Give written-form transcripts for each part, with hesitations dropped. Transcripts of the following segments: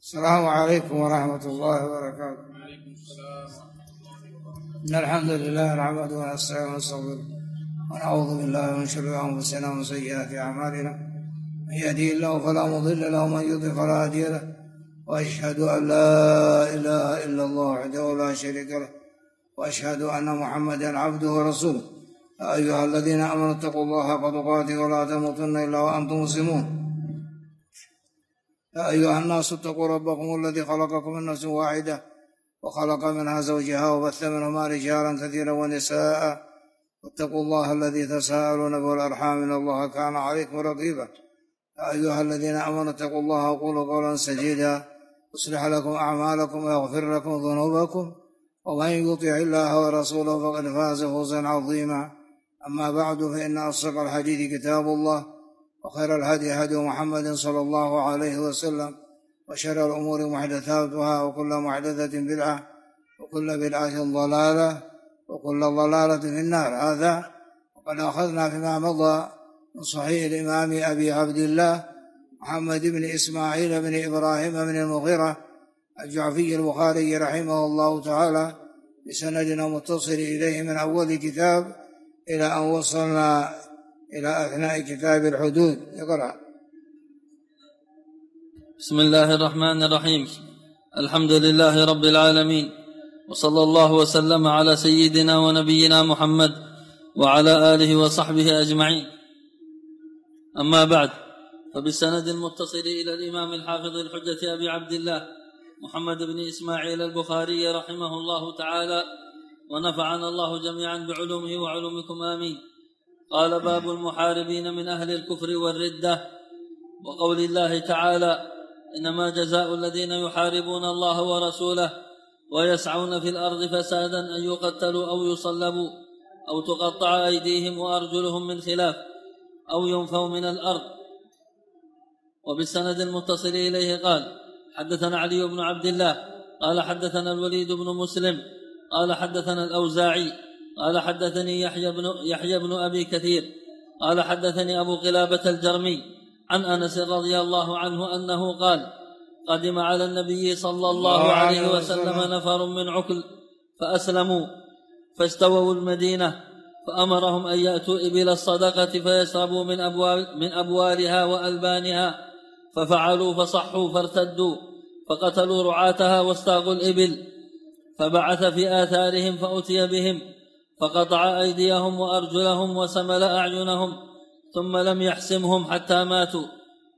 السلام عليكم ورحمة الله وبركاته. إن الحمد لله نحمده ونستعينه ونستغفره ونعوذ بالله من شرور أنفسنا ومن سيئات أعمالنا، من يهده الله فلا مضل له ومن يضلل فلا هادي له، وأشهد أن لا إله إلا الله وحده لا شريك له، وأشهد أن محمدا عبده ورسوله. يا أيها الذين آمنوا اتقوا الله حق تقاته ولا تموتن إلا وأنتم مسلمون. يا أيها الناس اتقوا ربكم الذي خلقكم من نفس واحدة وخلق منها زوجها وبث منهما رجالا كثيرا ونساء، واتقوا الله الذي تساءلون به والأرحام إن الله كان عليكم رقيبا. يا أيها الذين آمنوا اتقوا الله وقولوا قولا سديدا يصلح لكم أعمالكم ويغفر لكم ذنوبكم، ومن يطع الله ورسوله فقد فاز فوزا عظيما. أما بعد، فإن أصدق الحديث كتاب الله، وخير الهدي هدي محمد صلى الله عليه وسلم، وشر الأمور محدثاتها، وكل محدثة بدعة، وكل بدعة ضلالة، وكل ضلالة في النار. هذا وقد أخذنا فيما مضى من صحيح الإمام أبي عبد الله محمد بن إسماعيل بن إبراهيم بن المغيرة الجعفي البخاري رحمه الله تعالى بسندنا متصل إليه من أول كتاب إلى أن وصلنا إلى أثناء كتاب الحدود. اقرأ. بسم الله الرحمن الرحيم. الحمد لله رب العالمين، وصلى الله وسلم على سيدنا ونبينا محمد وعلى آله وصحبه أجمعين. أما بعد، فبالسند المتصل إلى الإمام الحافظ الحجة أبي عبد الله محمد بن إسماعيل البخاري رحمه الله تعالى، ونفعنا الله جميعا بعلومه وعلومكم آمين. قال: باب المحاربين من أهل الكفر والردة. وقول الله تعالى: إنما جزاء الذين يحاربون الله ورسوله ويسعون في الأرض فسادا أن يقتلوا أو يصلبوا أو تقطع أيديهم وأرجلهم من خلاف أو ينفوا من الأرض. وبالسند المتصل إليه قال: حدثنا علي بن عبد الله قال حدثنا الوليد بن مسلم قال حدثنا الأوزاعي قال حدثني يحيى بن أبي كثير قال حدثني أبو قلابة الجرمي عن أنس رضي الله عنه أنه قال: قدم على النبي صلى الله عليه وسلم نفر من عكل فأسلموا، فاستووا المدينة، فأمرهم أن يأتوا إبل الصدقة فيشربوا من أبوالها وألبانها، ففعلوا فصحوا فارتدوا، فقتلوا رعاتها واستاقوا الإبل، فبعث في آثارهم فأتي بهم، فقطع أيديهم وأرجلهم وسمل أعينهم، ثم لم يحسمهم حتى ماتوا.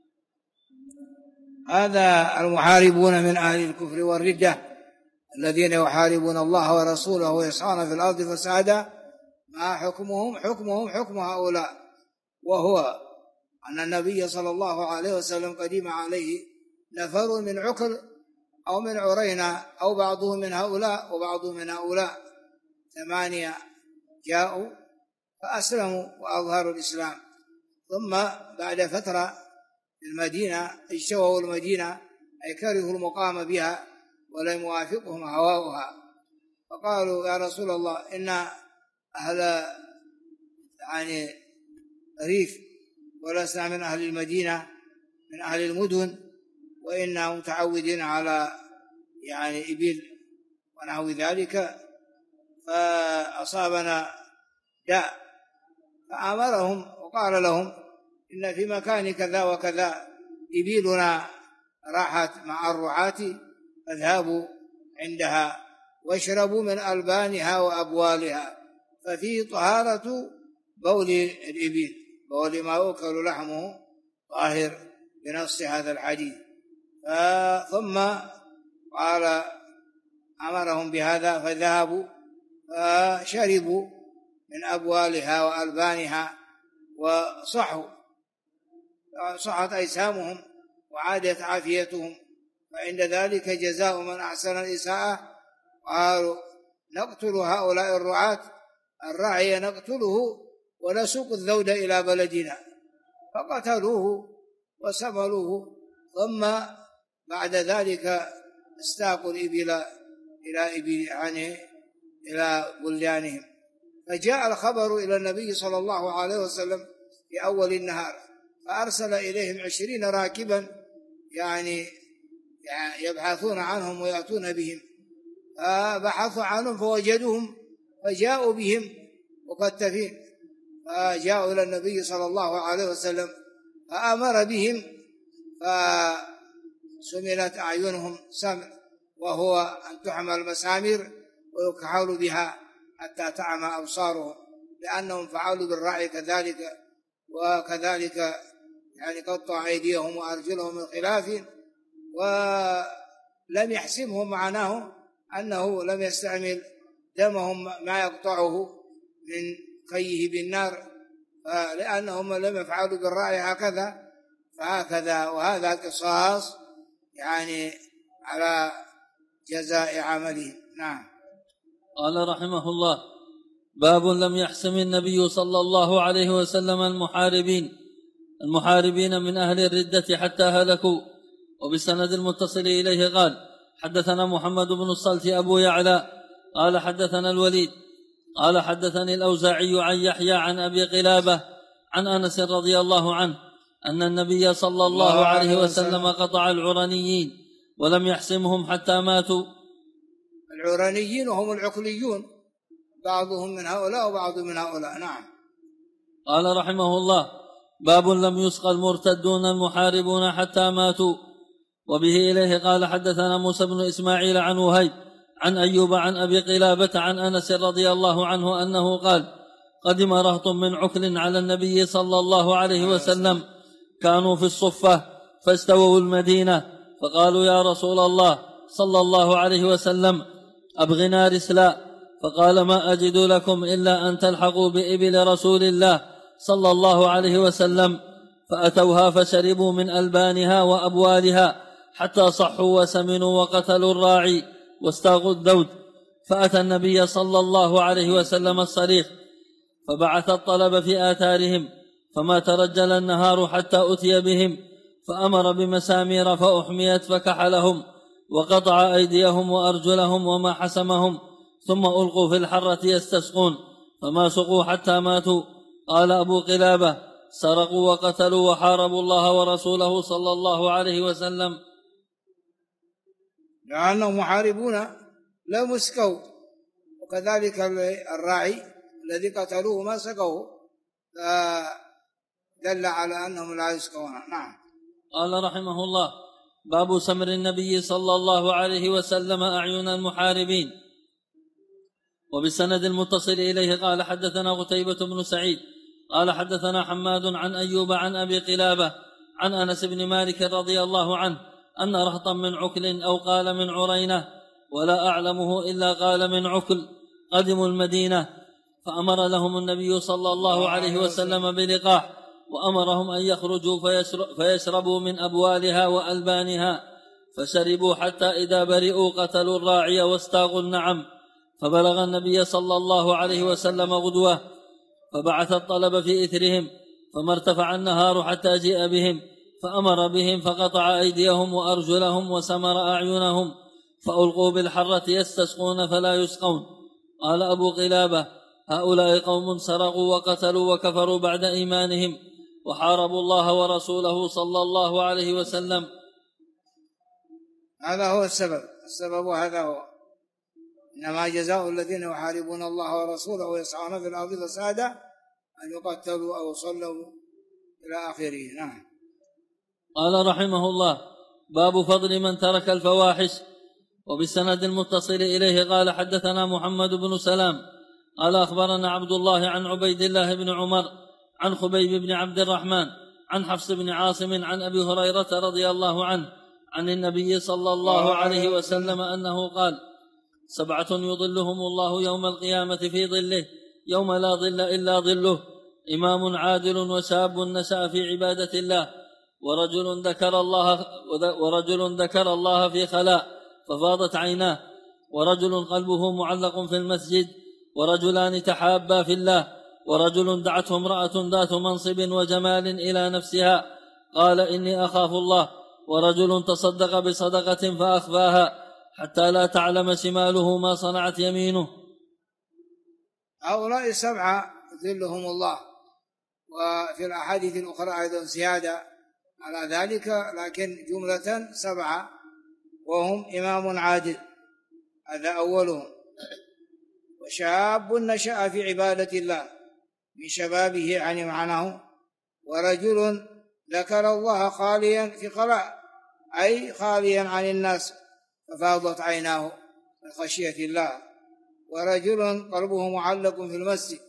هذا المحاربون من أهل الكفر والردة الذين يحاربون الله ورسوله ويسعون في الأرض فسادا، ما حكمهم حكم هؤلاء، وهو أن النبي صلى الله عليه وسلم قدم عليه نفر من عكل أو من عرينة أو بعضهم من هؤلاء وبعضهم من هؤلاء، 8 جاءوا فأسلموا وأظهروا الإسلام، ثم بعد فترة في المدينة اجتووا المدينة أي كرهوا المقام بها ولم يوافقهم هواؤها، فقالوا: يا رسول الله، إن أهل ريف ولسنا من أهل المدينة، من أهل المدن، وإنا متعودين على إبل ونحو ذلك، فأصابنا داء، فأمرهم وقال لهم: إن في مكان كذا وكذا إبلنا راحت مع الرعاة، فاذهبوا عندها واشربوا من ألبانها وأبوالها، ففيه طهارة بول الإبل، بول ما يؤكل لحمه طاهر بنص هذا الحديث. ثم قال أمرهم بهذا، فذهبوا فشربوا من أبوالها وألبانها وصحت أجسامهم وعادت عافيتهم، فعند ذلك جزاء من أحسن الإساءة. قالوا: نقتل هؤلاء الرعاة، الراعي نقتله ونسوق الذود إلى بلدنا، فقتلوه وسملوه، ثم بعد ذلك استاقوا الإبل إلى بلدانهم. فجاء الخبر إلى النبي صلى الله عليه وسلم في أول النهار، فأرسل إليهم 20 راكبا يعني يبحثون عنهم ويأتون بهم، فبحثوا عنهم فوجدوهم فجاءوا بهم مكتفين، فجاءوا إلى النبي صلى الله عليه وسلم فأمر بهم، فسملت أعينهم سمع، وهو أن تحمل المسامير ويكحلوا بها حتى تعمى أبصارهم، لأنهم فعلوا بالرعي كذلك، وكذلك يعني قطعوا أيديهم وأرجلهم من خلاف، ولم يحسمهم، معناه أنه لم يستعمل دمهم ما يقطعه من قيه بالنار، لأنهم لم يفعلوا بالرعي هكذا فهكذا، وهذا قصاص يعني على جزاء عمله. نعم. قال رحمه الله: باب لم يحسم النبي صلى الله عليه وسلم المحاربين من أهل الردة حتى هلكوا. وبالسند المتصل إليه قال: حدثنا محمد بن الصلت أبو يعلى قال حدثنا الوليد قال حدثني الأوزاعي عن يحيى عن أبي قلابة عن أنس رضي الله عنه أن النبي صلى الله عليه وسلم قطع العرنيين ولم يحسمهم حتى ماتوا. العرنيين وهم العقليون، بعضهم من هؤلاء وبعض من هؤلاء. نعم. قال رحمه الله: باب لم يسقى المرتدون المحاربون حتى ماتوا. وبه إليه قال حدثنا موسى بن إسماعيل عن وهيب عن أيوب عن أبي قلابة عن أنس رضي الله عنه أنه قال: قدم رهط من عكل على النبي صلى الله عليه وسلم، كانوا في الصفة فاستووا المدينة، فقالوا: يا رسول الله صلى الله عليه وسلم أبغنا رسلا، فقال: ما أجد لكم إلا أن تلحقوا بإبل رسول الله صلى الله عليه وسلم، فأتوها فشربوا من ألبانها وأبوالها حتى صحوا وسمنوا وقتلوا الراعي واستاغوا الدود، فأتى النبي صلى الله عليه وسلم الصريخ، فبعث الطلب في آثارهم، فما ترجل النهار حتى أتي بهم، فأمر بمسامير فأحميت فكحلهم وقطع أيديهم وأرجلهم وما حسمهم، ثم ألقوا في الحرة يستسقون، فما سقوا حتى ماتوا. قال أبو قلابة: سرقوا وقتلوا وحاربوا الله ورسوله صلى الله عليه وسلم. لأنهم محاربون لا مسكوا، وكذلك الراعي الذي قتلوه ما سقوه، فدل على أنهم لا يسكون. نعم. قال رحمه الله: باب سمر النبي صلى الله عليه وسلم أعين المحاربين. وبالسند المتصل إليه قال حدثنا قتيبة بن سعيد قال حدثنا حماد عن أيوب عن أبي قلابة عن أنس بن مالك رضي الله عنه أن رهطا من عكل أو قال من عرينة ولا أعلمه إلا قال من عكل قدموا المدينة، فأمر لهم النبي صلى الله عليه وسلم بلقاح، وأمرهم أن يخرجوا فيشربوا من أبوالها وألبانها، فشربوا حتى إذا برئوا قتلوا الراعي واستاغوا النعم، فبلغ النبي صلى الله عليه وسلم غدوة، فبعث الطلب في إثرهم، فما ارتفع النهار حتى جيء بهم، فأمر بهم فقطع أيديهم وأرجلهم وسمر أعينهم، فألقوا بالحرة يستسقون فلا يسقون. قال أبو قلابة: هؤلاء قوم سرقوا وقتلوا وكفروا بعد إيمانهم، وحاربوا الله ورسوله صلى الله عليه وسلم. هذا هو السبب هذا هو، إنما جزاء الذين يحاربون الله ورسوله ويسعون في الأرض فسادا أن يقتلوا أو يصلوا إلى آخره. نعم. قال رحمه الله: باب فضل من ترك الفواحش. وبالسند المتصل إليه قال حدثنا محمد بن سلام قال أخبرنا عبد الله عن عبيد الله بن عمر عن خبيب بن عبد الرحمن عن حفص بن عاصم عن أبي هريرة رضي الله عنه عن النبي صلى الله عليه وسلم أنه قال: 7 يظلهم الله يوم القيامة في ظله يوم لا ظل إلا ظله: إمام عادل وشاب نشأ في عبادة الله، ورجل ذكر الله في خلاء ففاضت عيناه، ورجل قلبه معلق في المسجد، ورجلان تحابا في الله، ورجل دعته امرأة ذات منصب وجمال إلى نفسها قال: إني أخاف الله، ورجل تصدق بصدقة فأخفاها حتى لا تعلم شماله ما صنعت يمينه. هؤلاء 7 يظلهم الله، وفي الأحاديث الأخرى أيضا زيادة على ذلك، لكن جملة 7 وهم إمام عادل، هذا أولهم. وشاب نشأ في عبادة الله من شبابه يعني معناه. ورجل ذكر الله خاليا في خلاء، أي خاليا عن الناس ففاضت عيناه من خشية الله. ورجل قلبه معلق في المسجد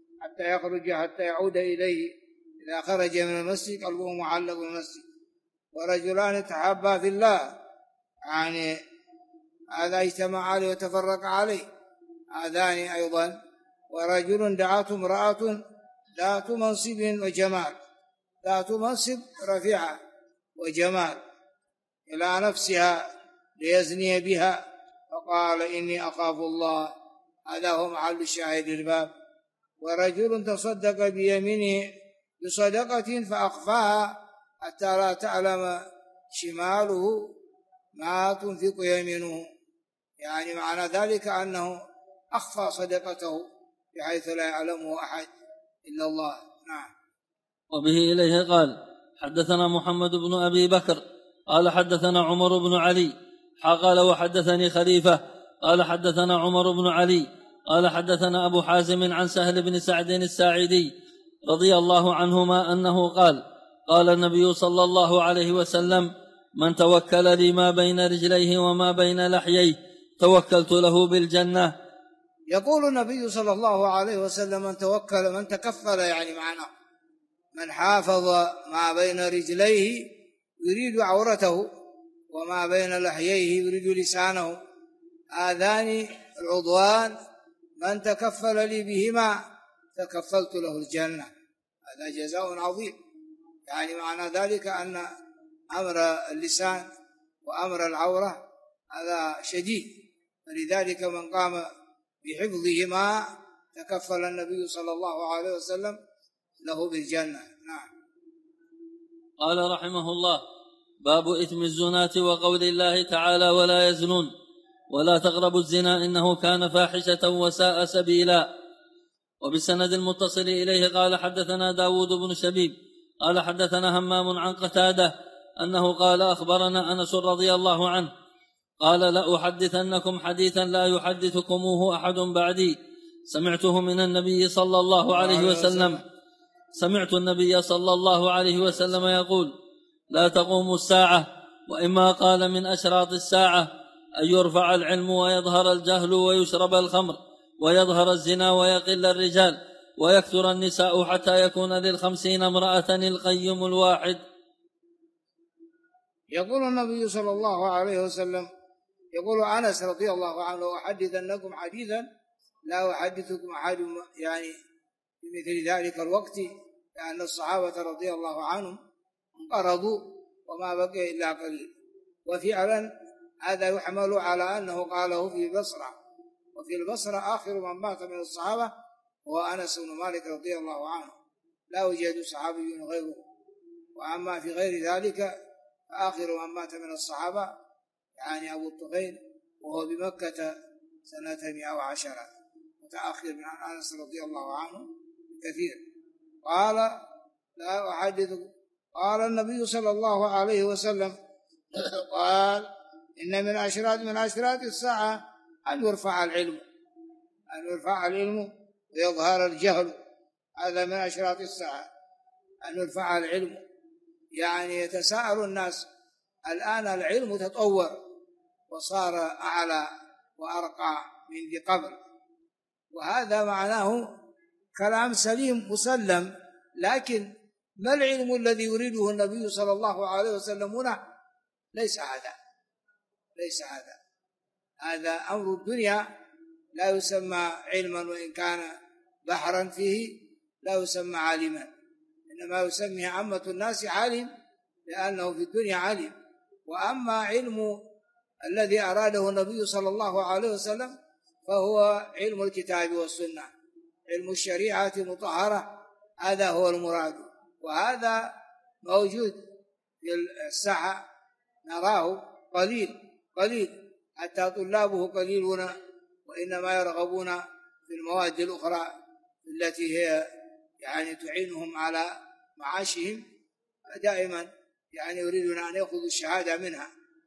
حتى يعود إليه، إذا خرج من المسجد قلبه معلق في المسجد. ورجلان تحابا في الله، يعني هذا اجتمع عليه وتفرق عليه، هذان أيضا. ورجل دعته امرأة ذات منصب وجمال، ذات منصب رفيعة وجمال، إلى نفسها ليزني بها، فقال إني أخاف الله. هذا هو محل الشاهد الباب. ورجل تصدق بيمينه بصدقة فأخفاها حتى لا تعلم شماله ما تنفق يمينه، يعني معنى ذلك أنه أخفى صدقته بحيث لا يعلمه أحد إلا الله. نعم. وبه إليه قال حدثنا محمد بن أبي بكر قال حدثنا عمر بن علي قال وحدثني خليفة قال حدثنا عمر بن علي قال حدثنا أبو حازم عن سهل بن سعد الساعدي رضي الله عنهما أنه قال قال النبي صلى الله عليه وسلم من توكل لي ما بين رجليه وما بين لحييه توكلت له بالجنة. يقول النبي صلى الله عليه وسلم من تكفل يعني معناه من حافظ ما بين رجليه يريد عورته وما بين لحييه يريد لسانه، هذان العضوان من تكفل لي بهما تكفلت له الجنة، هذا جزاء عظيم. يعني معنى ذلك أن أمر اللسان وأمر العورة هذا شديد، فلذلك من قام بحفظهما تكفل النبي صلى الله عليه وسلم له بالجنة. نعم. قال رحمه الله باب إثم الزناة وقول الله تعالى ولا يزنون ولا تقربوا الزنا إنه كان فاحشة وساء سبيلا. وبالسند المتصل إليه قال حدثنا داود بن شبيب قال حدثنا همام عن قتادة أنه قال أخبرنا أنس رضي الله عنه قال لا أحدثنكم حديثا لا يحدثكموه أحد بعدي سمعته من النبي صلى الله عليه وسلم. سمعت النبي صلى الله عليه وسلم يقول لا تقوم الساعة وإما قال من أشراط الساعة أن يرفع العلم ويظهر الجهل ويشرب الخمر ويظهر الزنا ويقل الرجال ويكثر النساء حتى يكون ل50 امرأة القيم الواحد. يقول النبي صلى الله عليه وسلم يقول أنس رضي الله عنه أحدثنكم حديثا لا أحدثكم أحد يعني بمثل ذلك الوقت، لأن الصحابة رضي الله عنهم انقرضوا وما بقي إلا قليل. وفعلا هذا يحمل على أنه قاله في البصرة، وفي البصرة آخر من مات من الصحابة هو أنس بن مالك رضي الله عنه، لا يوجد صحابي غيره. وأما في غير ذلك فآخر من مات من الصحابة يعني أبو الطفيل وهو بمكة سنة 110، متأخر من أنس رضي الله عنه كثير. قال لا أحدثكم. قال النبي صلى الله عليه وسلم قال إن من أشراط الساعة أن يرفع العلم ويظهر الجهل، هذا من أشراط الساعة أن يرفع العلم، يعني يتساءل الناس. الآن العلم تطور وصار أعلى وأرقى من ذي قبل، وهذا معناه كلام سليم مسلم، لكن ما العلم الذي يريده النبي صلى الله عليه وسلم هنا؟ ليس هذا هذا أمر الدنيا لا يسمى علما، وإن كان بحرا فيه لا يسمى عالما، إنما يسميه عامة الناس عالم لأنه في الدنيا عالم. وأما علم الذي أراده النبي صلى الله عليه وسلم فهو علم الكتاب والسنة، علم الشريعة المطهرة، هذا هو المراد. وهذا موجود في الساحة نراه قليل حتى طلابه قليلون، وإنما يرغبون في المواد الأخرى التي هي يعني تعينهم على معاشهم، دائما يعني يريدون أن يأخذوا الشهادة منها،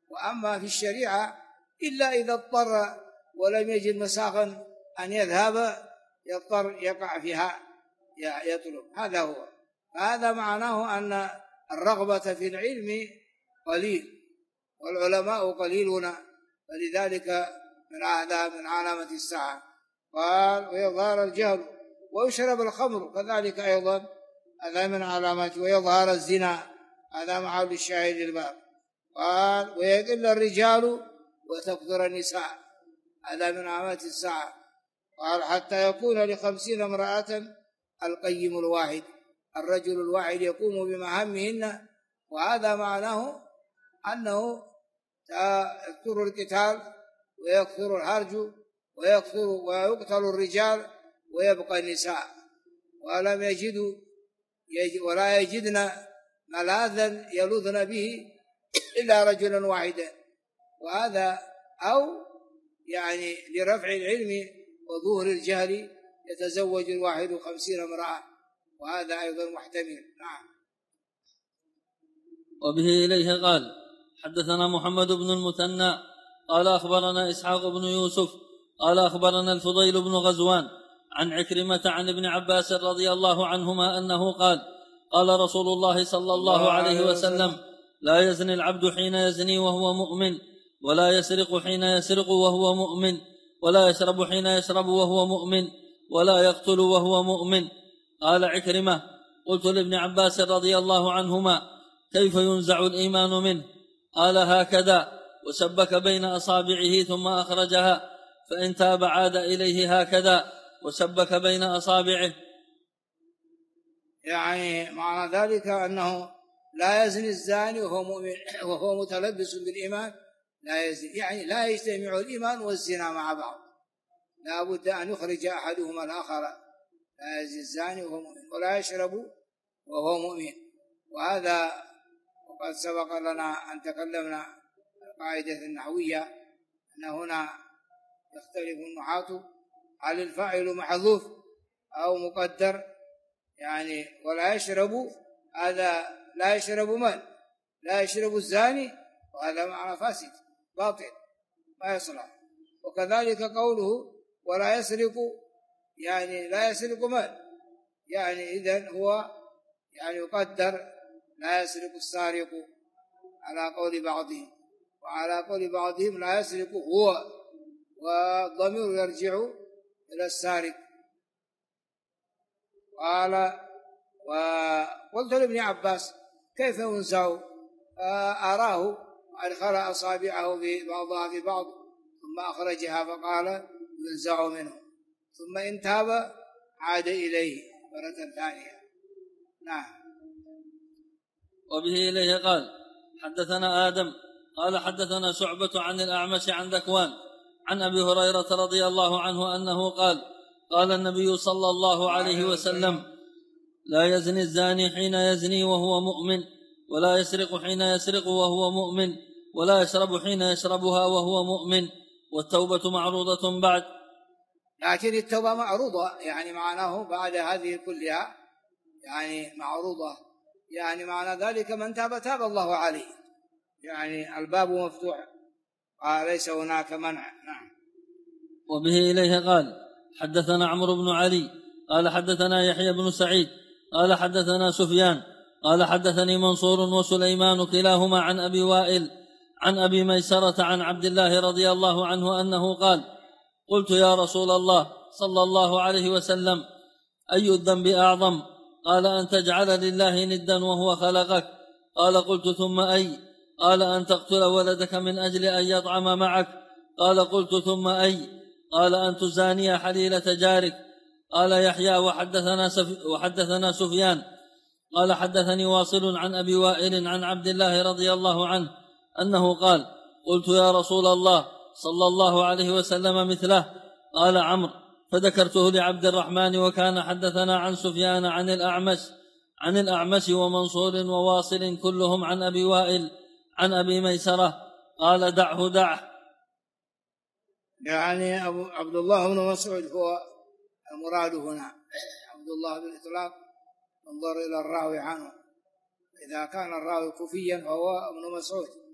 وأما في الشريعة إلا إذا اضطر ولم يجد مساغا أن يذهب يضطر يقع فيها يطلب. هذا هو. هذا معناه أن الرغبة في العلم قليل والعلماء قليلون، فلذلك من علامة الساعة. قال ويظهر الجهل ويشرب الخمر كذلك أيضا هذا من علامات، ويظهر الزنا هذا محل الشاهد للباب. قال ويقل الرجال وتكثر النساء هذا من علامات الساعة. قال حتى يكون ل50 امرأة القيم الواحد، الرجل الواحد يقوم بمهامهن، وهذا معناه أنه يكثر القتال ويكثر الهرج ويقتل الرجال ويبقى النساء، ولا يجدن ملاذا يلوذن به إلا رجلا واحدا. وهذا أو يعني لرفع العلم وظهور الجهل يتزوج الواحد 50 امرأة، وهذا أيضا محتمل. نعم. وبه إليه قال حدثنا محمد بن المثنى قال أخبرنا إسحاق بن يوسف قال أخبرنا الفضيل بن غزوان عن عكرمة عن ابن عباس رضي الله عنهما أنه قال قال رسول الله صلى الله عليه وسلم لا يزني العبد حين يزني وهو مؤمن، ولا يسرق حين يسرق وهو مؤمن، ولا يشرب حين يشرب وهو مؤمن، ولا يقتل وهو مؤمن. قال عكرمة قلت لابن عباس رضي الله عنهما كيف ينزع الإيمان منه؟ قال هكذا، وسبك بين أصابعه ثم أخرجها، فإن تاب عاد إليه هكذا وسبك بين أصابعه. يعني معنى ذلك أنه لا يزني الزاني وهو مؤمن وهو متلبس بالإيمان، لا يزني، يعني لا يجتمع الإيمان والزنا مع بعض، لا بد أن يخرج أحدهما الآخر. لا يزني الزاني وهو مؤمن ولا يشرب وهو مؤمن. وهذا وقد سبق لنا أن تكلمنا القاعدة النحوية أن هنا يختلف النحاة هل الفاعل محذوف أو مقدر، يعني ولا يشرب هذا لا يشرب من؟ لا يشرب الزاني، وهذا معنى فاسد باطل ما يصلح. وكذلك قوله ولا يسرق، يعني لا يسرق من؟ يعني إذن هو يعني يقدر لا يسرق السارق على قول بعضهم، وعلى قول بعضهم لا يسرق هو، والضمير يرجع إلى السارق. قال وقلت لابن عباس كيف ينزع؟ أراه أدخل أصابعه بعضها في بعض ثم أخرجها فقال ينزع منه، ثم إن تاب عاد إليه مرة ثانية. نعم. وبه إليه قال حدثنا آدم قال حدثنا شعبة عن الأعمش عن ذكوان عن أبي هريرة رضي الله عنه أنه قال قال النبي صلى الله عليه وسلم لا يزني الزاني حين يزني وهو مؤمن، ولا يسرق حين يسرق وهو مؤمن، ولا يشرب حين يشربها وهو مؤمن، والتوبة معروضة بعد. لكن التوبة معروضة يعني معناه بعد هذه كلها يعني معروضة، يعني معنى ذلك من تاب تاب الله عليه، يعني الباب مفتوح وليس هناك منع. نعم. وبه إليه قال حدثنا عمرو بن علي قال حدثنا يحيى بن سعيد قال حدثنا سفيان قال حدثني منصور وسليمان كلاهما عن أبي وائل عن أبي ميسرة عن عبد الله رضي الله عنه أنه قال قلت يا رسول الله صلى الله عليه وسلم أي الذنب أعظم؟ قال أن تجعل لله ندا وهو خلقك. قال قلت ثم أي؟ قال أن تقتل ولدك من أجل أن يطعم معك. قال قلت ثم أي؟ قال أن تزاني حليلة جارك. قال يحيى وحدثنا سفيان قال حدثني واصل عن أبي وائل عن عبد الله رضي الله عنه أنه قال قلت يا رسول الله صلى الله عليه وسلم مثله. قال عمرو فذكرته لعبد الرحمن وكان حدثنا عن سفيان عن الأعمش ومنصور وواصل كلهم عن أبي وائل عن أبي ميسرة. قال دعه يعني عبد الله بن مسعود هو المراد هنا، عبد الله بالإطلاق انظر إلى الراوي عنه، إذا كان الراوي كوفيا فهو ابن مسعود،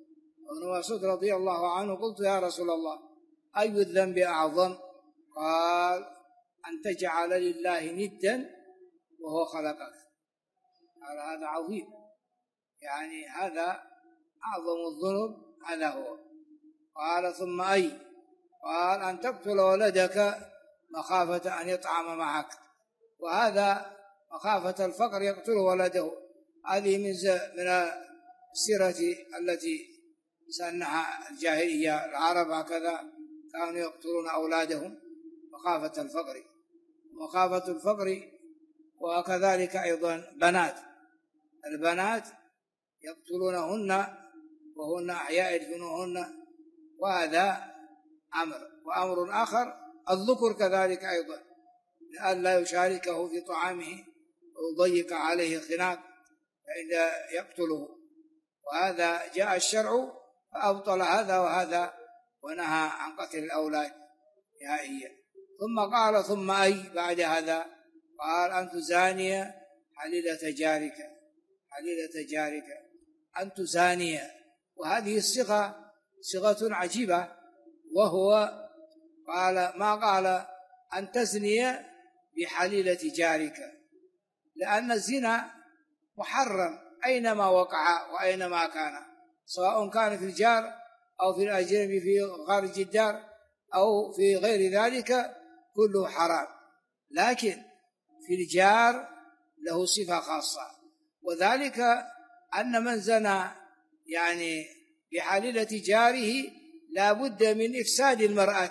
ابن مسعود رضي الله عنه: قلت يا رسول الله أي الذنب أعظم؟ قال: أن تجعل لله ندا وهو خلقك. قال: هذا عظيم، يعني هذا أعظم الذنوب، هذا هو. قال: ثم أي؟ قال: أن تقتل ولدك مخافة أن يطعم معك، وهذا مخافة الفقر يقتل ولده. هذه من السيرة التي سنها الجاهلية، العرب هكذا كانوا يقتلون أولادهم مخافة الفقر. مخافة الفقر، وكذلك أيضا البنات يقتلونهن وهن أحياء يدفنوهن، وهذا أمر. وأمر آخر الذكر كذلك أيضا، لئلا يشاركه في طعامه ويضيق عليه خناق فإذا يقتله، وهذا جاء الشرع فأبطل هذا وهذا ونهى عن قتل الأولاد نهائيا. ثم قال: ثم أي بعد هذا؟ قال: أن تزاني حليلة جارك، أن تزاني. وهذه الصيغة صيغة عجيبة، وهو ما قال أن تزني بحليلة جارك، لأن الزنا محرم أينما وقع وأينما كان، سواء كان في الجار أو في الأجنبي في خارج الدار أو في غير ذلك، كله حرام. لكن في الجار له صفة خاصة، وذلك أن من زنى يعني بحليلة جاره لا بد من إفساد المرأة،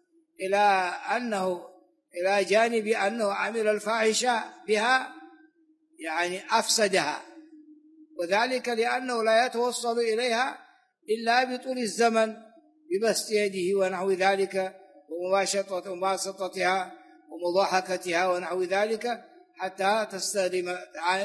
إلى جانب أنه عمل الفاحشة بها، يعني أفسدها، وذلك لأنه لا يتوصل إليها إلا بطول الزمن ببسط يده ونحو ذلك، ومباسطتها ومضاحكتها ونحو ذلك، حتى تستلم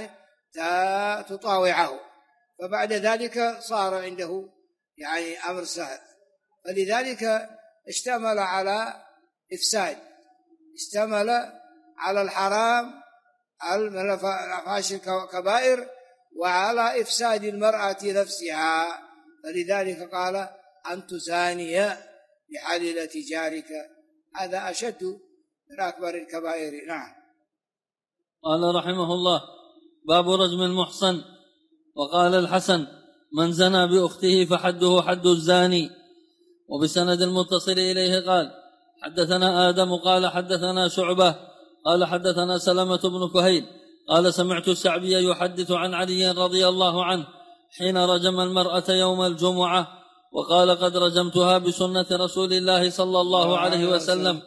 تطاوعه، فبعد ذلك صار عنده يعني أمر سهل. فلذلك اشتمل على إفساد، اشتمل على الحرام، على الفحش الكبائر، وعلى إفساد المرأة نفسها. فلذلك قال: أن تزاني بحليلة جارك، هذا أشد من أكبر الكبائر. نعم. قال رحمه الله: باب رجم المحصن. وقال الحسن: من زنى بأخته فحده حد الزاني. وبسند المتصل إليه قال: حدثنا آدم قال حدثنا شعبة قال حدثنا سلمة بن كهيل قال: سمعت الشعبي يحدث عن علي رضي الله عنه حين رجم المرأة يوم الجمعة، وقال: قد رجمتها بسنة رسول الله صلى الله عليه وسلم.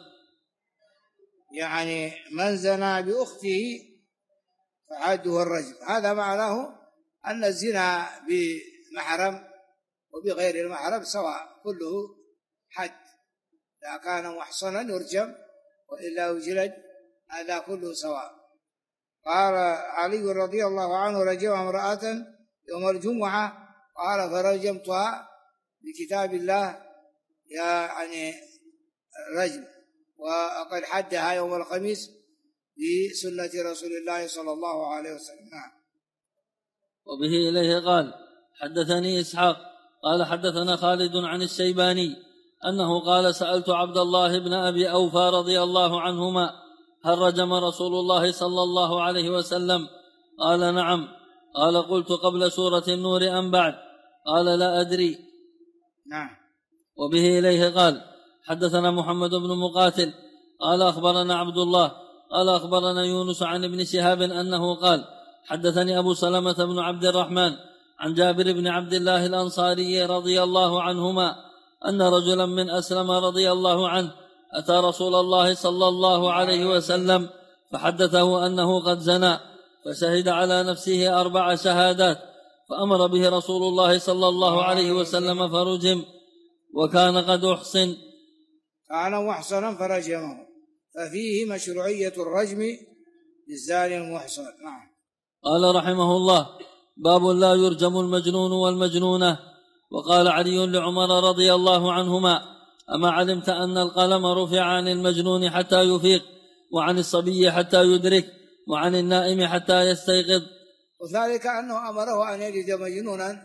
يعني من زنى بأخته فحده الرجم، هذا معناه أن الزنا بمحرم وبغير المحرم سواء، كله حد، إذا كان محصنا يرجم وإلا يجلد، هذا كله سواء. قال علي رضي الله عنه: رجم امرأة يوم الجمعة، قال: فرجمتها بكتاب الله يعني رجم، وقد حدها يوم الخميس بسنة رسول الله صلى الله عليه وسلم. وبه إليه قال: حدثني إسحاق قال حدثنا خالد عن الشيباني أنه قال: سألت عبد الله بن أبي أوفى رضي الله عنهما: هل رجم رسول الله صلى الله عليه وسلم؟ قال: نعم. قال: قلت: قبل سورة النور أم بعد؟ قال: لا أدري. نعم. وبه إليه قال: حدثنا محمد بن مقاتل قال أخبرنا عبد الله قال أخبرنا يونس عن ابن شهاب أنه قال: حدثني أبو سلمة بن عبد الرحمن عن جابر بن عبد الله الأنصاري رضي الله عنهما أن رجلا من أسلم رضي الله عنه أتى رسول الله صلى الله عليه وسلم فحدثه أنه قد زنى، فشهد على نفسه 4 شهادات، فأمر به رسول الله صلى الله عليه وسلم فرجم، وكان قد أحصن. كان محصنا فرجمه، ففيه مشروعية الرجم للزاني المحصن. نعم. قال رحمه الله: باب لا يرجم المجنون والمجنونة. وقال علي لعمر رضي الله عنهما: أما علمت أن القلم رفع عن المجنون حتى يفيق، وعن الصبي حتى يدرك، وعن النائم حتى يستيقظ. وذلك أنه أمره أن يجد مجنونا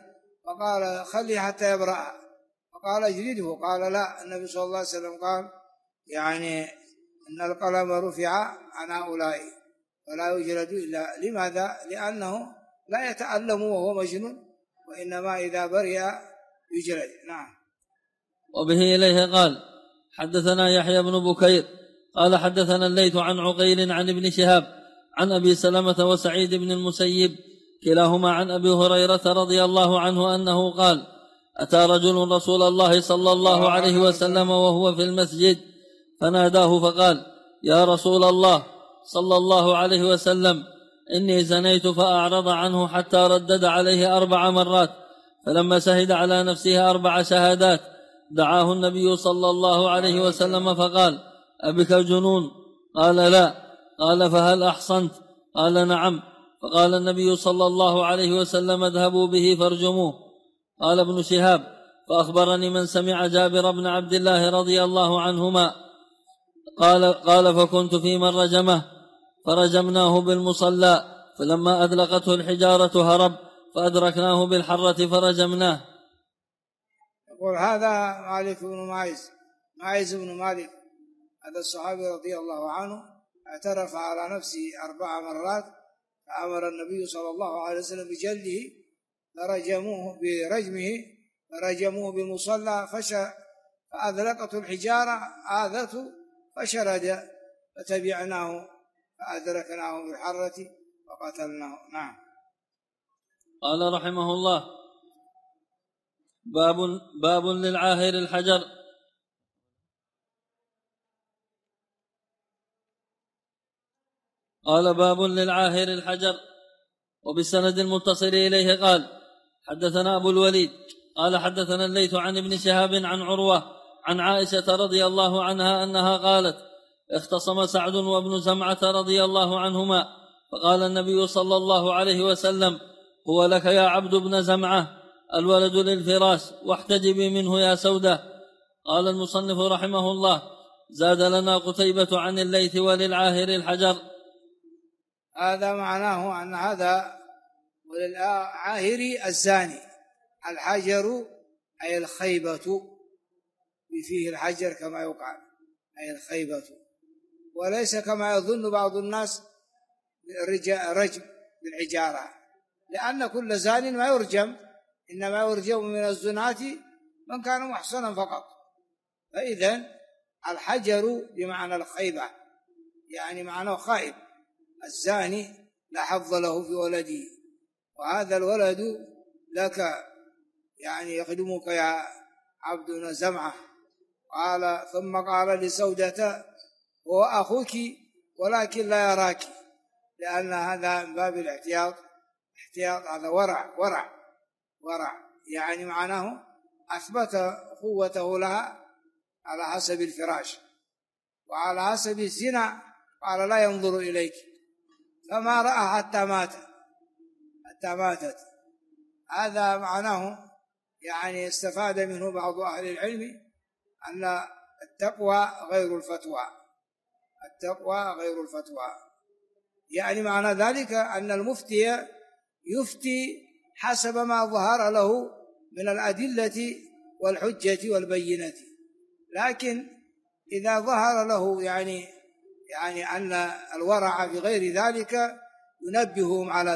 فقال خليه حتى يبرأ، فقال اجلده، قال لا، النبي صلى الله عليه وسلم قال يعني إن القلم رفع عن هؤلاء ولا يجلد إلا. لماذا؟ لأنه لا يتألم وهو مجنون، وإنما إذا برئ يجلد. نعم. وبه إليه قال حدثنا يحيى بن بكير قال حدثنا الليث عن عقيل عن ابن شهاب عن أبي سلمة وسعيد بن المسيب كلاهما عن أبي هريرة رضي الله عنه أنه قال أتى رجل رسول الله صلى الله عليه وسلم وهو في المسجد فناداه فقال يا رسول الله صلى الله عليه وسلم إني زنيت، فأعرض عنه حتى ردد عليه 4 مرات، فلما شهد على نفسه 4 شهادات دعاه النبي صلى الله عليه وسلم فقال أبك جنون؟ قال لا. قال فهل أحصنت؟ قال نعم. فقال النبي صلى الله عليه وسلم اذهبوا به فارجموه. قال ابن شهاب فأخبرني من سمع جابر بن عبد الله رضي الله عنهما قال فكنت في من رجمه فرجمناه بالمصلى، فلما أدلقته الحجارة هرب فأدركناه بالحرة فرجمناه. يقول هذا مالك بن ماعز بن مالك، هذا الصحابي رضي الله عنه اعترف على نفسه 4 مرات، فأمر النبي صلى الله عليه وسلم بجلده فرجموه برجمه، فرجموه بالمصلى فأذلقته الحجارة آذته فشرد، فتبعناه فأدركناه بالحرة وقتلناه. نعم. قال رحمه الله باب للعاهر الحجر. قال باب للعاهر الحجر. وبالسند المتصل إليه قال حدثنا أبو الوليد قال حدثنا الليث عن ابن شهاب عن عروة عن عائشة رضي الله عنها أنها قالت اختصم سعد وابن زمعة رضي الله عنهما، فقال النبي صلى الله عليه وسلم هو لك يا عبد بن زمعة، الولد للفراش واحتجبي منه يا سودة. قال المصنف رحمه الله زاد لنا قتيبة عن الليث وللعاهر الحجر. هذا معناه أن هذا وللعاهر الزاني، الحجر أي الخيبة، فيه الحجر كما يقال أي الخيبة، وليس كما يظن بعض الناس رجم بالحجارة، لأن كل زان ما يرجم، إنما يرجم من الزناة من كان محصنا فقط. فإذن الحجر بمعنى الخيبة، يعني معناه خائب، الزاني لا حظ له في ولده، وهذا الولد لك يعني يخدمك يا عبد بن زمعة. قال ثم قال لسودة هو أخوك ولكن لا يراك، لأن هذا من باب الاحتياط، هذا ورع يعني معناه أثبت قوته لها على حسب الفراش، وعلى حسب الزنا قال لا ينظر إليك، فما رأى حتى ماتت. هذا معناه يعني استفاد منه بعض أهل العلم أن التقوى غير الفتوى، يعني معنى ذلك أن المفتي يفتي حسب ما ظهر له من الأدلة والحجة والبينة، لكن إذا ظهر له يعني أن الورع في غير ذلك ينبههم على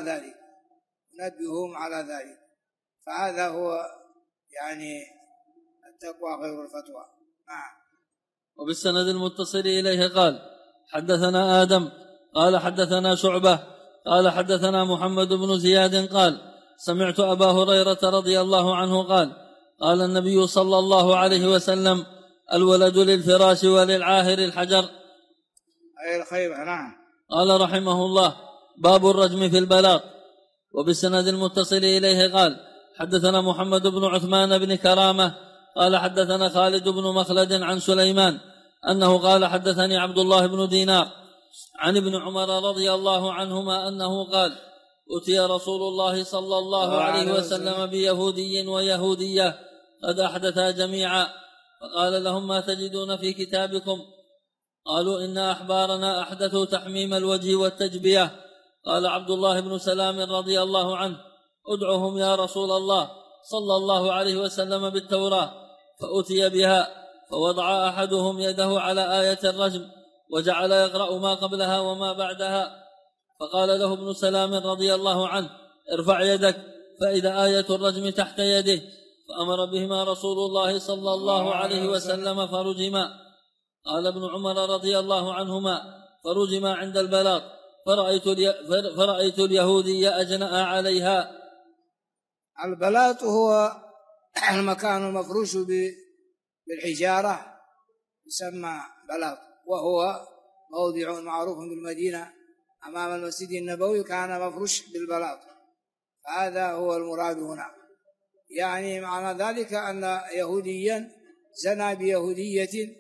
ذلك، فهذا هو يعني التقوى غير الفتوى. وبالسند المتصل إليه قال حدثنا آدم قال حدثنا شعبة قال حدثنا محمد بن زياد قال سمعت أبا هريرة رضي الله عنه قال النبي صلى الله عليه وسلم الولد للفراش وللعاهر الحجر أي الخيبة. نعم. قال رحمه الله باب الرجم في البلاط. وبالسند المتصل إليه قال حدثنا محمد بن عثمان بن كرامة قال حدثنا خالد بن مخلد عن سليمان أنه قال حدثني عبد الله بن دينار عن ابن عمر رضي الله عنهما أنه قال أتي رسول الله صلى الله عليه وسلم بيهودي ويهودية قد أحدثا جميعا، فقال لهم ما تجدون في كتابكم؟ قالوا إن أحبارنا أحدثوا تحميم الوجه والتجبية. قال عبد الله بن سلام رضي الله عنه ادعهم يا رسول الله، صلى الله عليه وسلم بالتوراة فأتي بها فوضع أحدهم يده على آية الرجم وجعل يقرأ ما قبلها وما بعدها، فقال له ابن سلام رضي الله عنه: ارفع يدك، فإذا آية الرجم تحت يده، فأمر بهما رسول الله صلى الله عليه وسلم فرجما. قال ابن عمر رضي الله عنهما: فرجما عند البلاط، فرأيت اليهودي أجنأ عليها. البلاط هو المكان المفروش بالحجارة يسمى بلاط، وهو موضع معروف بالمدينة أمام المسجد النبوي كان مفروش بالبلاط، هذا هو المراد هنا. يعني معنى ذلك أن يهوديا زنى بيهودية،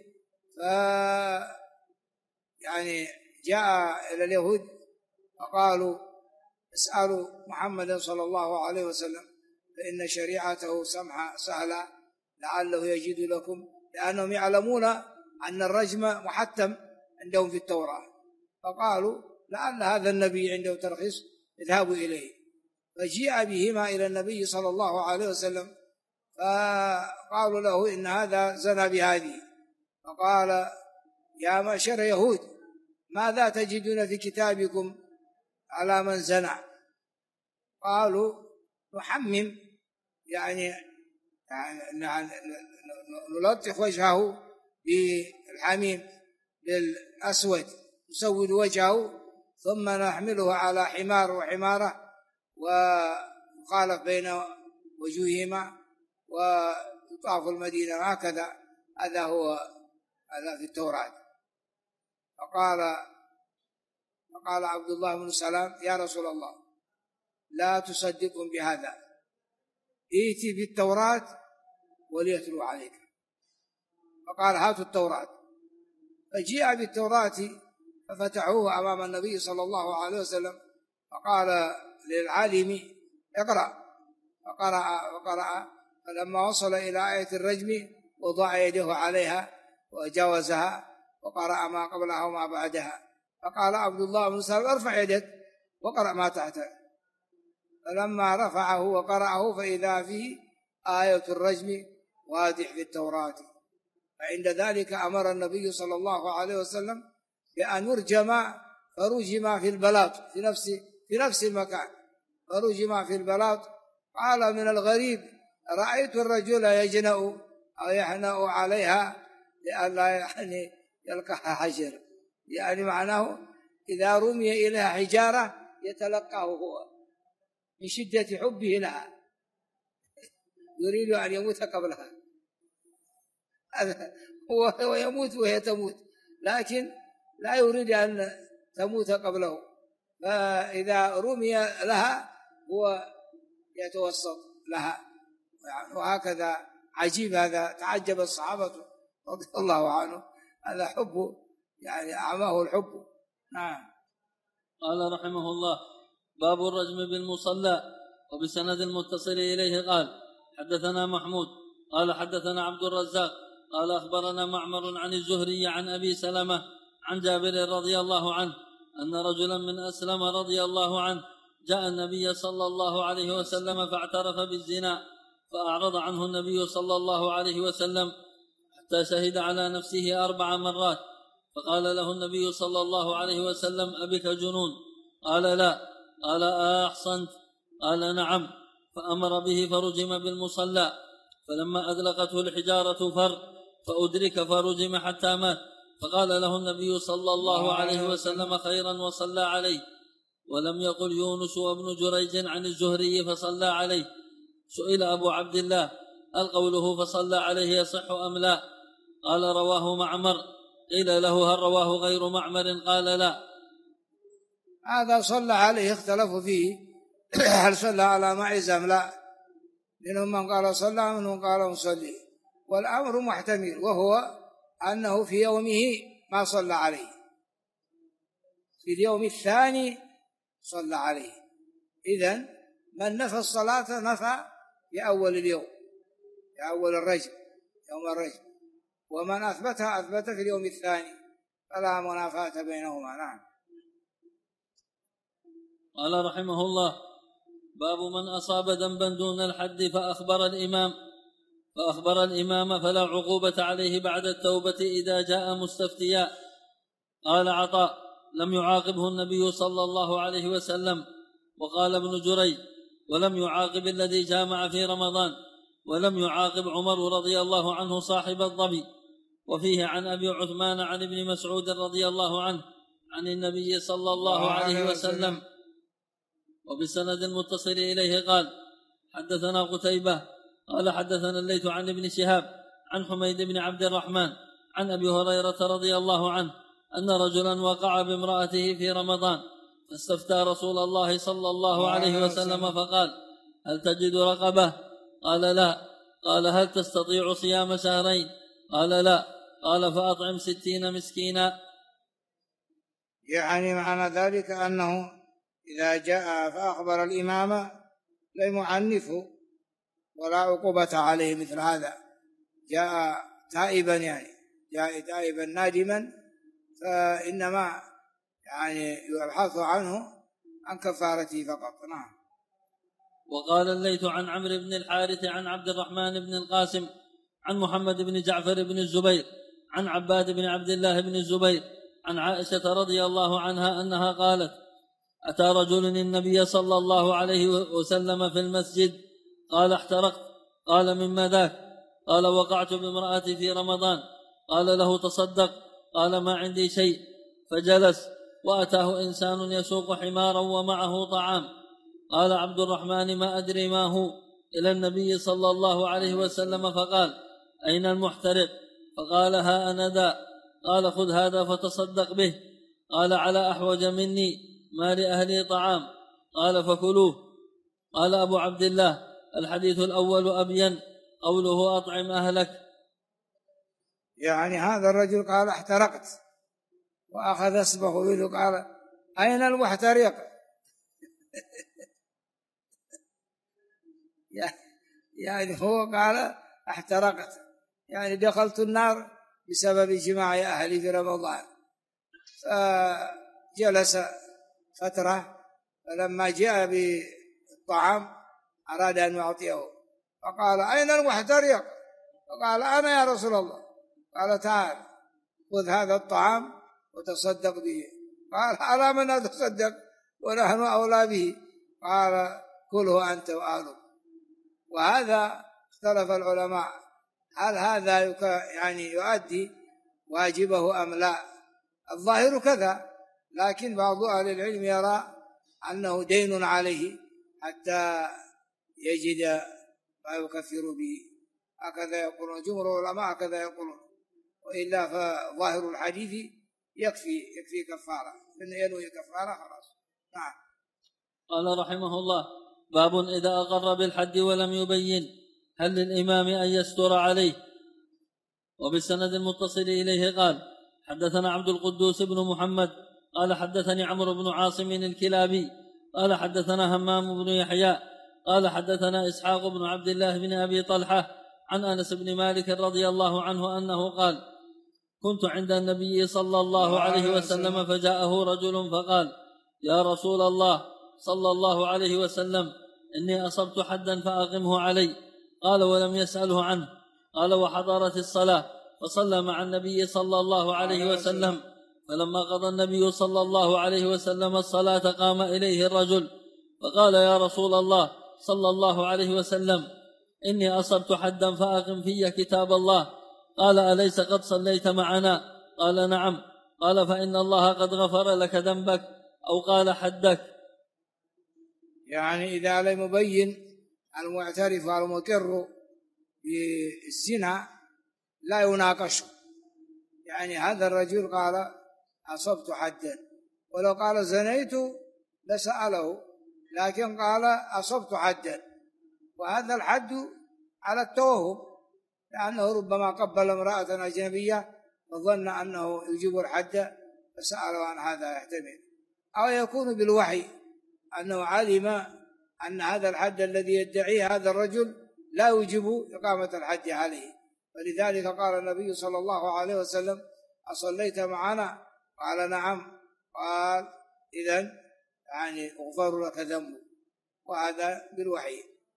يعني جاء إلى اليهود فقالوا: اسألوا محمد صلى الله عليه وسلم فإن شريعته سمحة سهلة لعله يجد لكم، لأنهم يعلمون أن الرجم محتم عندهم في التوراة، فقالوا: لعل هذا النبي عنده ترخيص اذهبوا إليه. فجيء بهما إلى النبي صلى الله عليه وسلم فقالوا له: إن هذا زنى بهذه. فقال: يا معشر يهود، ماذا تجدون في كتابكم على من زنى؟ قالوا: نحمم، يعني نلطخ وجهه بالحميم بالأسود، نسود وجهه، ثم نحمله على حمار وحمارة ونخالف بين وجوههما ويطاف المدينة هكذا. هذا في التوراة. فقال عبد الله بن سلام: يا رسول الله، لا تصدقهم بهذا، ائتي بالتوراة وليتلو عليك. فقال: هاتوا التوراة. فجيء بالتوراة ففتحوه أمام النبي صلى الله عليه وسلم، فقال للعالم: اقرأ. فقرأ، فلما وصل إلى آية الرجم وضع يده عليها وجاوزها وقرأ ما قبلها وما بعدها. فقال عبد الله بن سلام: ارفع يدك وقرأ ما تحته. فلما رفعه وقرأه فإذا فيه آية الرجم واضح في التوراة. فعند ذلك أمر النبي صلى الله عليه وسلم بأن يرجم، فرجم في البلاط في نفس المكان، فرجم في البلاط. قال: من الغريب رأيت الرجل يجنأ أو يحنأ عليها لئلا يعني يلقاها حجر، يعني معناه إذا رمي إليها حجارة يتلقاه هو من شدة حبه لها، يريد أن يموت قبلها، هو يموت وهي تموت، لكن لا يريد أن تموت قبله، فإذا رمي لها هو يتوسط لها. وهكذا عجيب، هذا تعجب الصحابة رضي الله عنه، هذا حب، يعني أعماه الحب. نعم. قال رحمه الله: باب الرجم بالمصلى. وبسند المتصل إليه قال: حدثنا محمود قال حدثنا عبد الرزاق قال أخبرنا معمر عن الزهري عن أبي سلمة عن جابر رضي الله عنه أن رجلا من أسلم رضي الله عنه جاء النبي صلى الله عليه وسلم فاعترف بالزنا، فأعرض عنه النبي صلى الله عليه وسلم حتى شهد على نفسه 4 مرات. فقال له النبي صلى الله عليه وسلم: أبك جنون؟ قال: لا. قال: أحصنت؟ قال: نعم. فأمر به فرجم بالمصلى، فلما أدلقته الحجارة فأدرك فرجم حتى مات. فقال له النبي صلى الله عليه وسلم: خيرا، وصلى عليه. ولم يقل يونس وابن جريج عن الزهري فصلى عليه. سئل أبو عبد الله: هل قوله فصلى عليه يصح أم لا؟ قال: رواه معمر. قيل له: هل رواه غير معمر؟ قال: لا. هذا صلى عليه اختلفوا فيه هل صلى على معز أم لا، منهم من قال صلى ومنهم قال صلي، والأمر محتمل، وهو أنه في يومه ما صلى عليه، في اليوم الثاني صلى عليه. إذن من نفى الصلاة نفى في أول اليوم، في أول الرجم، يوم الرجم، ومن أثبتها أثبت في اليوم الثاني، فلا منافاة بينهما. نعم. قال رحمه الله: باب من أصاب ذنبا دون الحد فأخبر الإمام فلا عقوبة عليه بعد التوبة إذا جاء مستفتيا. قال عطاء: لم يعاقبه النبي صلى الله عليه وسلم. وقال ابن جريج: ولم يعاقب الذي جامع في رمضان، ولم يعاقب عمر رضي الله عنه صاحب الظبي. وفيه عن أبي عثمان عن ابن مسعود رضي الله عنه عن النبي صلى الله عليه وسلم وبسند متصل إليه قال: حدثنا قتيبة قال حدثنا الليث عن ابن شهاب عن حميد بن عبد الرحمن عن أبي هريرة رضي الله عنه أن رجلا وقع بامرأته في رمضان، فاستفتى رسول الله صلى الله عليه وسلم فقال: هل تجد رقبة؟ قال: لا. قال: هل تستطيع صيام شهرين؟ قال: لا. قال: فأطعم 60 مسكينا. يعني معنى ذلك أنه إذا جاء فأخبر الإمام لا يعنفه ولا عقوبة عليه مثل هذا. جاء تائبا، يعني جاء تائبا نادما، فإنما يعني يبحث عنه عن كفارته فقط. نعم. وقال الليث عن عمرو بن الحارث عن عبد الرحمن بن القاسم عن محمد بن جعفر بن الزبير عن عباد بن عبد الله بن الزبير عن عائشة رضي الله عنها أنها قالت: أتى رجل النبي صلى الله عليه وسلم في المسجد، قال: احترقت. قال: مما ذاك؟ قال: وقعت بامرأتي في رمضان. قال له: تصدق. قال: ما عندي شيء. فجلس، وأتاه إنسان يسوق حمارا ومعه طعام. قال عبد الرحمن: ما أدري ما هو، إلى النبي صلى الله عليه وسلم فقال: أين المحترق؟ فقال: ها أنا ذا. قال: خذ هذا فتصدق به. قال: على أحوج مني، ما لأهلي طعام. قال: فكلوه. قال أبو عبد الله: الحديث الأول أبين، قوله أطعم أهلك. يعني هذا الرجل قال: احترقت، وأخذ أسبه له، قال: أين المحترق؟ يعني هو قال: احترقت، يعني دخلت النار بسبب جماع أهلي في رمضان. فجلس فترة، فلما جاء بالطعام أراد أن يعطيه، فقال: أين المحترق؟ فقال: أنا يا رسول الله. قال: تعال خذ هذا الطعام وتصدق به. قال: على من أتصدق ونحن أولى به؟ قال: كله أنت وأهلك. وهذا اختلف العلماء، هل هذا يعني يؤدي واجبه أم لا؟ الظاهر كذا، لكن بعض أهل العلم يرى أنه دين عليه حتى يجد ما يكفر به، هكذا يقولون جمهور العلماء، هكذا يقولون. وإلا فظاهر الحديث يكفي كفارة، من ينوي كفارة خلاص. نعم. قال رحمه الله: باب إذا أقر بالحد ولم يبين، هل للإمام أن يستر عليه؟ وبالسند المتصل إليه قال: حدثنا عبد القدوس بن محمد قال حدثني عمرو بن عاصم الكلابي قال حدثنا همام بن يحيى قال حدثنا إسحاق بن عبد الله بن أبي طلحة عن أنس بن مالك رضي الله عنه أنه قال: كنت عند النبي صلى الله عليه وسلم فجاءه رجل فقال: يا رسول الله صلى الله عليه وسلم، إني أصبت حدا فأقمه علي. قال: ولم يسأله عنه. قال: وحضرت الصلاة فصلى مع النبي صلى الله عليه وسلم، فلما قضى النبي صلى الله عليه وسلم الصلاة قام إليه الرجل فقال: يا رسول الله صلى الله عليه وسلم، إني أصبت حدا فأقم في كتاب الله. قال: أليس قد صليت معنا؟ قال: نعم. قال: فإن الله قد غفر لك ذنبك، أو قال حدك. يعني إذا لم يبين المعترف والمقر بالزنا لا يناقشه. يعني هذا الرجل قال: أصبت حدا، ولو قال زنيت لسأله، لكن قال: أصبت حدا، وهذا الحد على التوهم، لأنه ربما قبل امرأة أجنبية وظن أنه يجيب الحد فسأله عن هذا، يحتمل. أو يكون بالوحي، أنه علم أن هذا الحد الذي يدعيه هذا الرجل لا يجب إقامة الحد عليه، ولذلك قال النبي صلى الله عليه وسلم: أصليت معنا؟ قال: نعم. قال: إذن يعني أغفر لك ذنبك. وهذا بالوحي.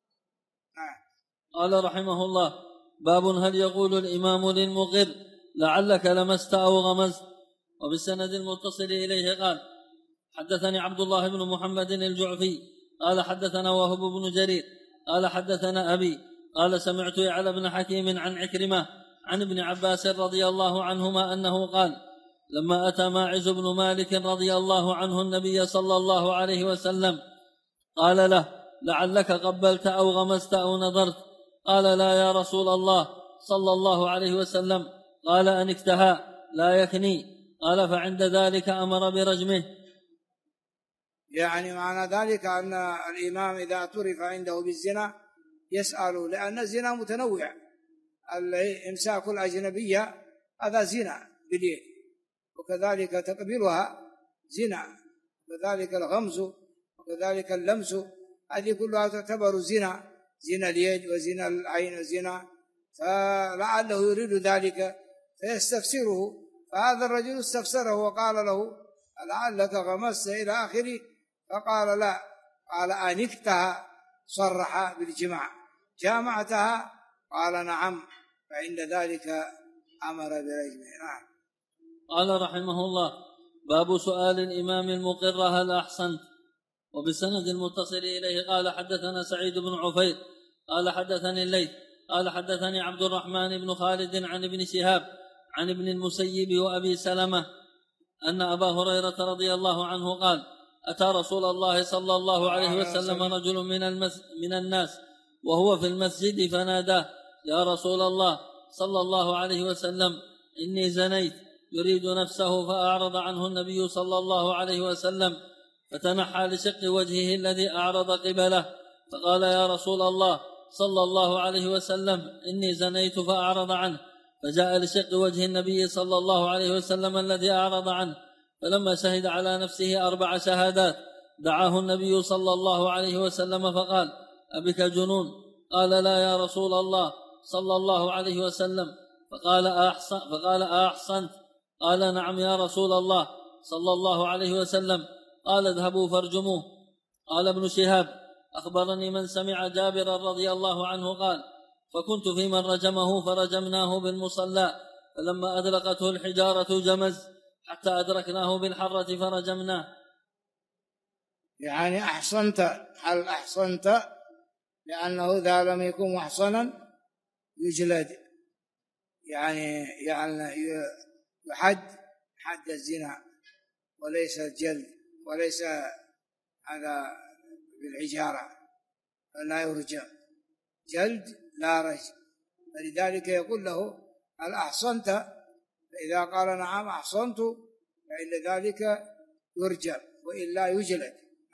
قال رحمه الله: باب هل يقول الإمام للمقر لعلك لمست أو غمزت؟ وبالسند المتصل إليه قال: حدثني عبد الله بن محمد الجعفي قال حدثنا وهب بن جرير قال حدثنا أبي قال سمعت يعلى بن حكيم عن عكرمة عن ابن عباس رضي الله عنهما أنه قال: لما أتى ماعز بن مالك رضي الله عنه النبي صلى الله عليه وسلم قال له: لعلك قبلت أو غمست أو نظرت؟ قال: لا يا رسول الله صلى الله عليه وسلم. قال: أن اكتهى لا يكني. قال: فعند ذلك أمر برجمه. يعني معنى ذلك أن الإمام إذا اعترف عنده بالزنا يسأل، لأن الزنا متنوع. إمساك الأجنبية هذا زنا باليد، وكذلك تقبلها زنا، وكذلك الغمز، وكذلك اللمس، هذه كلها تعتبر زنا، زنا اليد وزنا العين وزنا. فلعله يريد ذلك فيستفسره، فهذا الرجل استفسره وقال له: لعلك غمست إلى آخره. فقال: لا. قال: أنكتها، صرح بالجماع. جامعتها؟ قال: نعم. فعند ذلك أمر برجمه. نعم. قال رحمه الله: باب سؤال الإمام المقر هل أحسنت؟ وبالسند المتصل إليه قال حدثنا سعيد بن عفير قال حدثني الليث قال حدثني عبد الرحمن بن خالد عن ابن شهاب عن ابن المسيب وأبي سلمة أن أبا هريرة رضي الله عنه قال: أتى رسول الله صلى الله عليه وسلم رجل من الناس وهو في المسجد فناداه: يا رسول الله صلى الله عليه وسلم، إني زنيت. يريد نفسه، فأعرض عنه النبي صلى الله عليه وسلم، فتنحى لشق وجهه الذي أعرض قبله، فقال: يا رسول الله صلى الله عليه وسلم، إني زنيت، فأعرض عنه، فجاء لشق وجه النبي صلى الله عليه وسلم الذي أعرض عنه، فلما شهد على نفسه 4 شهادات دعاه النبي صلى الله عليه وسلم فقال: أبك جنون؟ قال: لا يا رسول الله صلى الله عليه وسلم. فقال: أحصنت؟ قال: نعم يا رسول الله صلى الله عليه وسلم. قال: اذهبوا فارجموه. قال ابن شهاب: أخبرني من سمع جابر رضي الله عنه قال: فكنت في من رجمه فرجمناه بالمصلى، فلما أدلقته الحجارة جمز حتى أدركناه بالحرة فرجمناه. يعني أحصنت، هل أحصنت؟ لأنه إذا لم يكن محصنا يجلد، يعني يحد حد الزنا، وليس الجلد، وليس هذا بالحجارة، فلا يرجم، جلد لا رجم. فلذلك يقول له: هل أحصنت؟ فإذا قال: نعم أحصنت، فإن ذلك يرجم، وإلا يجلد.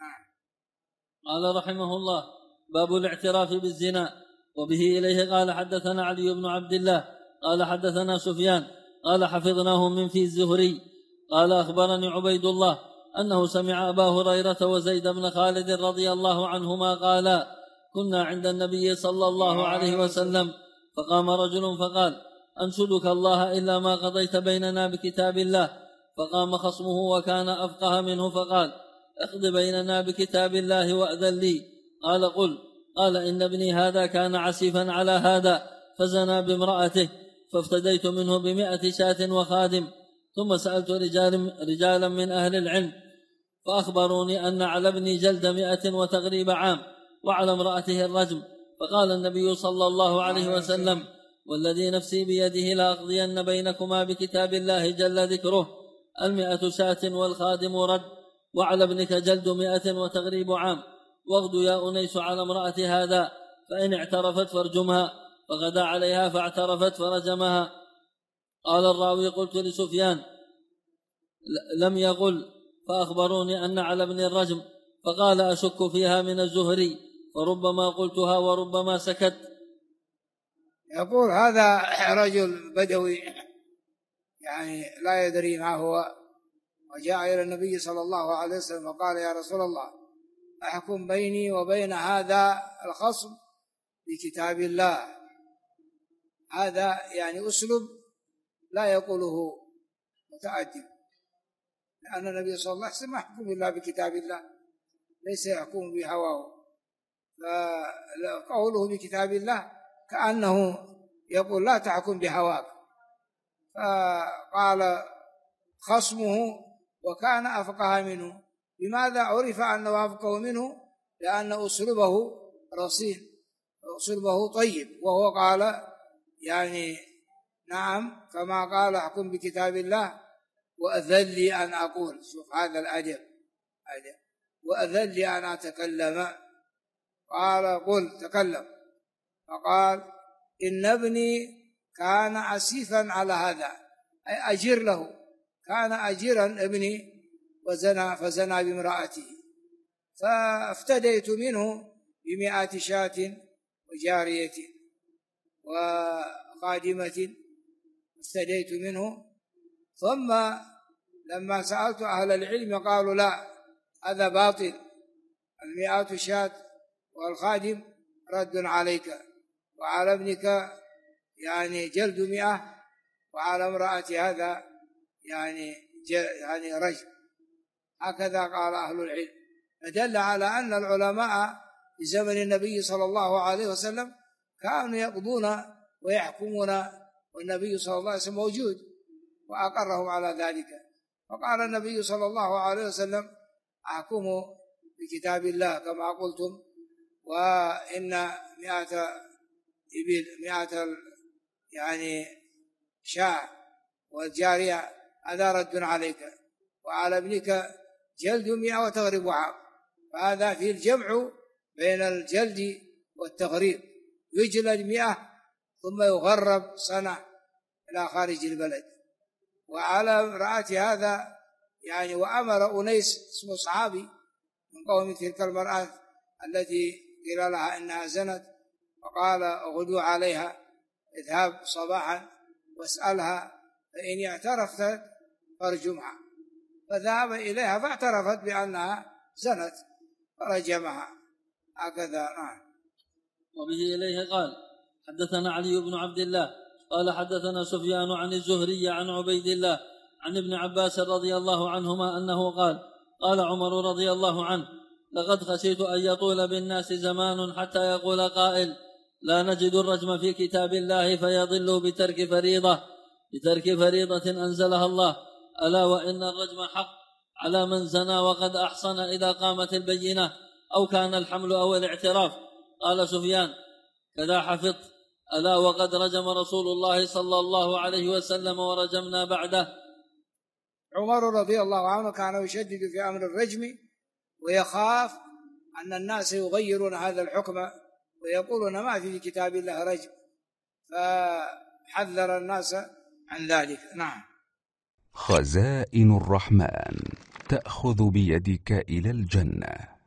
قال رحمه الله: باب الاعتراف بالزنا. وبه إليه قال حدثنا علي بن عبد الله قال حدثنا سفيان قال حفظناه من في الزهري قال أخبرني عبيد الله أنه سمع أبا هريرة وزيد بن خالد رضي الله عنهما قالا: كنا عند النبي صلى الله عليه وسلم، فقام رجل فقال: أنشدك الله إلا ما قضيت بيننا بكتاب الله. فقام خصمه وكان أفقه منه فقال: اقض بيننا بكتاب الله وأذن لي. قال: قل. قال: إن ابني هذا كان عسيفا على هذا فزنى بامرأته، فافتديت منه ب100 شاة وخادم. ثم سألت رجالا من أهل العلم فأخبروني أن على ابني جلد 100 وتغريب عام، وعلى امرأته الرجم. فقال النبي صلى الله عليه وسلم: والذي نفسي بيده لأقضين بينكما بكتاب الله جل ذكره، 100 شاة والخادم رد، وعلى ابنك جلد 100 وتغريب عام. واغد يا أنيس على امرأة هذا، فإن اعترفت فارجمها. فغدا عليها فاعترفت فرجمها. قال الراوي: قلت لسفيان: لم يقل، فأخبروني أن على ابن الرجم، فقال: أشك فيها من الزهري، فربما قلتها وربما سكت. يقول هذا رجل بدوي يعني لا يدري ما هو، وجاء إلى النبي صلى الله عليه وسلم وقال: يا رسول الله، أحكم بيني وبين هذا الخصم بكتاب الله. هذا يعني أسلوب لا يقوله متعدد، لأن النبي صلى الله عليه وسلم يحكم الله بكتاب الله، ليس يحكم بهواه. فقوله بكتاب الله كأنه يقول لا تحكم بهواك. فقال خصمه وكان أفقه منه. لماذا عرف أنه أفقه منه؟ لأن أسلوبه رصين، أسلوبه طيب، وهو قال يعني نعم كما قال احكم بكتاب الله وأذن لي أن أقول. شوف هذا الأدب، وأذن لي أن أتكلم. قال قل تكلم. فقال إن ابني كان عسيفا على هذا، أي أجر له، كان أجرا ابني فزنى بامرأته، فافتديت منه ب100 شاة وجارية وخادمة، افتديت منه. ثم لما سألت أهل العلم قالوا لا، هذا باطل، 100 شاة والخادم رد عليك، وعلى ابنك يعني جلد 100، وعلى امرأة هذا يعني رجم. هكذا قال أهل العلم. فدل على أن العلماء في زمن النبي صلى الله عليه وسلم كانوا يقضون ويحكمون، والنبي صلى الله عليه وسلم موجود وأقرهم على ذلك. فقال النبي صلى الله عليه وسلم أحكم بكتاب الله كما قلتم، وإن 100 إبل 100 يعني شاة والجارية هذا رد عليك، وعلى ابنك جلد 100 وتغريب عام. فهذا فيه الجمع بين الجلد والتغريب، يجلد 100 ثم يغرب سنة إلى خارج البلد. وعلى امرأة هذا يعني وأمر أنيس اسمه صحابي من قوم تلك المرأة التي قيل لها إنها زنت، وقال اغدوا عليها، اذهب صباحا واسألها، فإن اعترفت فارجمها. فذهب إليها فاعترفت بأنها زنت فرجمها. هكذا. نعم. وبه إليه قال حدثنا علي بن عبد الله قال حدثنا سفيان عن الزهري عن عبيد الله عن ابن عباس رضي الله عنهما أنه قال قال عمر رضي الله عنه لقد خشيت أن يطول بالناس زمان حتى يقول قائل لا نجد الرجم في كتاب الله فيضل بترك فريضة أنزلها الله، ألا وإن الرجم حق على من زنى وقد أحصن إذا قامت البينة أو كان الحمل أو الاعتراف. قال سفيان كذا حفظت، ألا وقد رجم رسول الله صلى الله عليه وسلم ورجمنا بعده. عمر رضي الله عنه كان يشدد في أمر الرجم، ويخاف أن الناس يغيرون هذا الحكم ويقولون ما في كتاب الله رجم، فحذر الناس عن ذلك. نعم. خزائن الرحمن تأخذ بيدك إلى الجنة.